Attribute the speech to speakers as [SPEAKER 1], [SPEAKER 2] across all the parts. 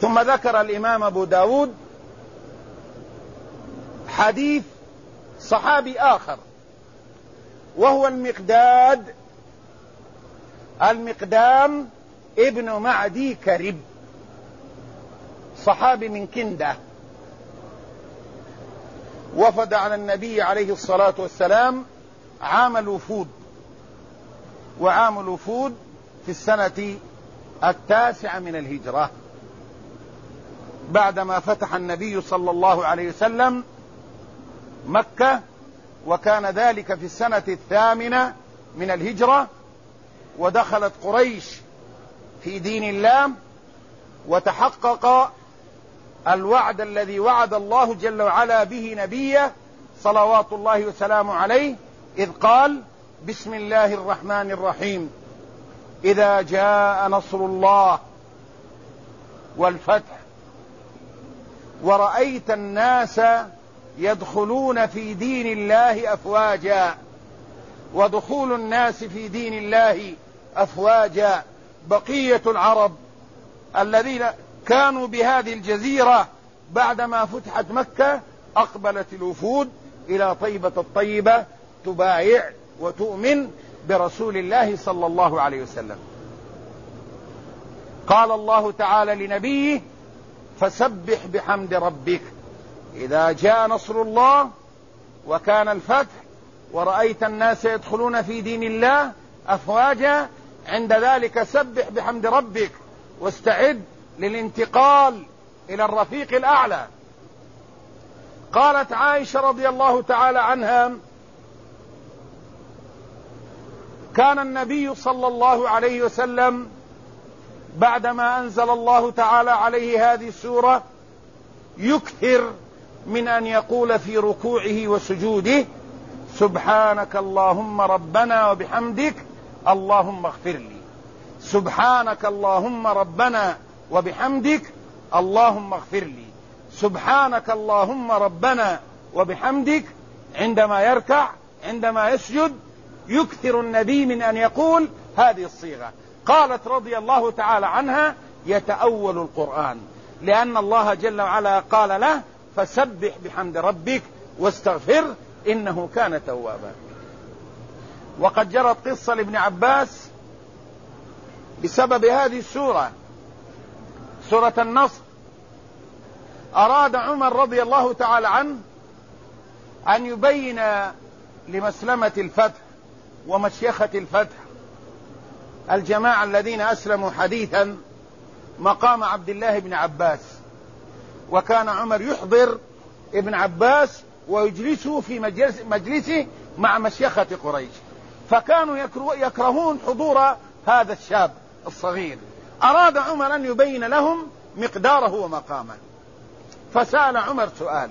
[SPEAKER 1] ثم ذكر الإمام أبو داود حديث صحابي آخر، وهو المقدام ابن معدي كرب، صحابي من كندة، وفد على النبي عليه الصلاة والسلام عام الوفود، وعام الوفود في السنة 9 من الهجرة، بعدما فتح النبي صلى الله عليه وسلم مكة، وكان ذلك في السنة 8 من الهجرة، ودخلت قريش في دين الله، وتحقق الوعد الذي وعد الله جل وعلا به نبيه صلوات الله وسلامه عليه، إذ قال: بسم الله الرحمن الرحيم، إذا جاء نصر الله والفتح ورأيت الناس يدخلون في دين الله أفواجا. ودخول الناس في دين الله أفواجا، بقية العرب الذين كانوا بهذه الجزيرة بعدما فتحت مكة أقبلت الوفود إلى طيبة الطيبة تبايع وتؤمن برسول الله صلى الله عليه وسلم. قال الله تعالى لنبيه: فسبح بحمد ربك إذا جاء نصر الله وكان الفتح ورأيت الناس يدخلون في دين الله أفواجا، عند ذلك سبح بحمد ربك واستعد للانتقال إلى الرفيق الأعلى. قالت عائشة رضي الله تعالى عنها: كان النبي صلى الله عليه وسلم بعدما أنزل الله تعالى عليه هذه السورة يكثر من أن يقول في ركوعه وسجوده: سبحانك اللهم ربنا وبحمدك اللهم اغفر لي، سبحانك اللهم ربنا وبحمدك اللهم اغفر لي، سبحانك اللهم ربنا وبحمدك. عندما يركع، عندما يسجد، يكثر النبي من أن يقول هذه الصيغة. قالت رضي الله تعالى عنها: يتأول القرآن، لأن الله جل وعلا قال له: فسبح بحمد ربك واستغفر إنه كان توابا. وقد جرت قصة لابن عباس بسبب هذه السورة، سورة النصر. أراد عمر رضي الله تعالى عنه أن يبين لمسلمة الفتح ومشيخة الفتح الجماعة الذين أسلموا حديثا مقام عبد الله بن عباس، وكان عمر يحضر ابن عباس ويجلسه في مجلسه مع مشيخة قريش، فكانوا يكرهون حضور هذا الشاب الصغير. أراد عمر أن يبين لهم مقداره ومقامه، فسأل عمر سؤال: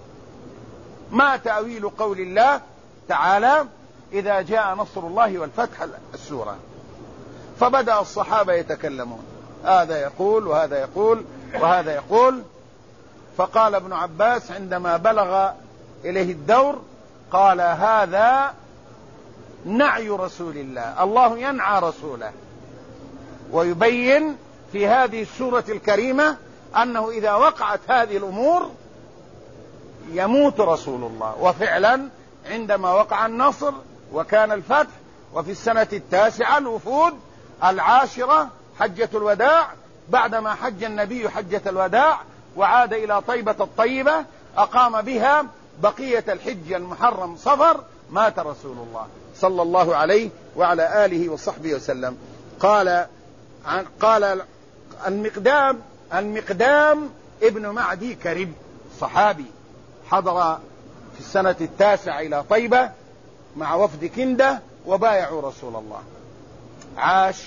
[SPEAKER 1] ما تأويل قول الله تعالى إذا جاء نصر الله والفتح، السورة؟ فبدأ الصحابة يتكلمون، هذا يقول وهذا يقول وهذا يقول. فقال ابن عباس عندما بلغ إليه الدور، قال: هذا نعي رسول الله، الله ينعى رسوله، ويبين في هذه السورة الكريمة أنه إذا وقعت هذه الأمور يموت رسول الله. وفعلا عندما وقع النصر وكان الفتح، وفي السنة 9 الوفود، 10 حجة الوداع، بعدما حج النبي حجة الوداع وعاد إلى طيبة الطيبة أقام بها بقية الحج المحرم صفر، مات رسول الله صلى الله عليه وعلى آله وصحبه وسلم. قال المقدام ابن معدي كرب، صحابي حضر في السنة 9 إلى طيبة مع وفد كندة وبايعوا رسول الله. عاش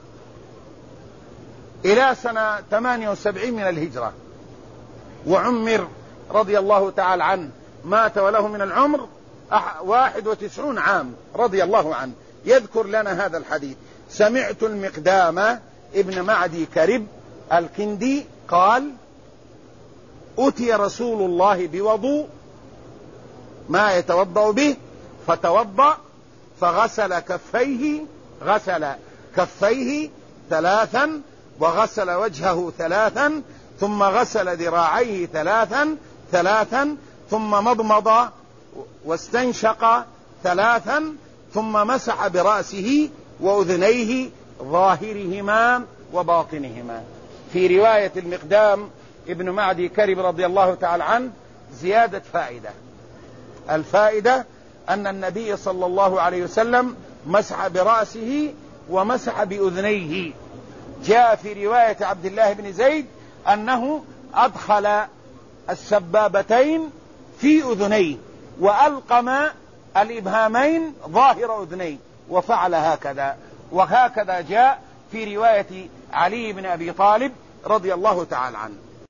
[SPEAKER 1] إلى سنة 78 من الهجرة، وعمر رضي الله تعالى عنه، مات وله من العمر 91 عام رضي الله عنه. يذكر لنا هذا الحديث: سمعت المقدام ابن معدي كرب الكندي قال: أتي رسول الله بوضوء ما يتوضأ به، فتوضأ فغسل كفيه، غسل كفيه 3، وغسل وجهه 3، ثم غسل ذراعيه ثلاثا ثم مضمض واستنشق ثلاثا ثم مسح برأسه وأذنيه ظاهرهما وباطنهما. في رواية المقدام ابن معدي كرب رضي الله تعالى عنه زيادة فائدة. الفائدة أن النبي صلى الله عليه وسلم مسح برأسه ومسح بأذنيه. جاء في رواية عبد الله بن زيد أنه أدخل السبابتين في أذنيه وألقم الإبهامين ظاهر أذنيه وفعل هكذا. وهكذا جاء في رواية علي بن أبي طالب رضي الله تعالى عنه.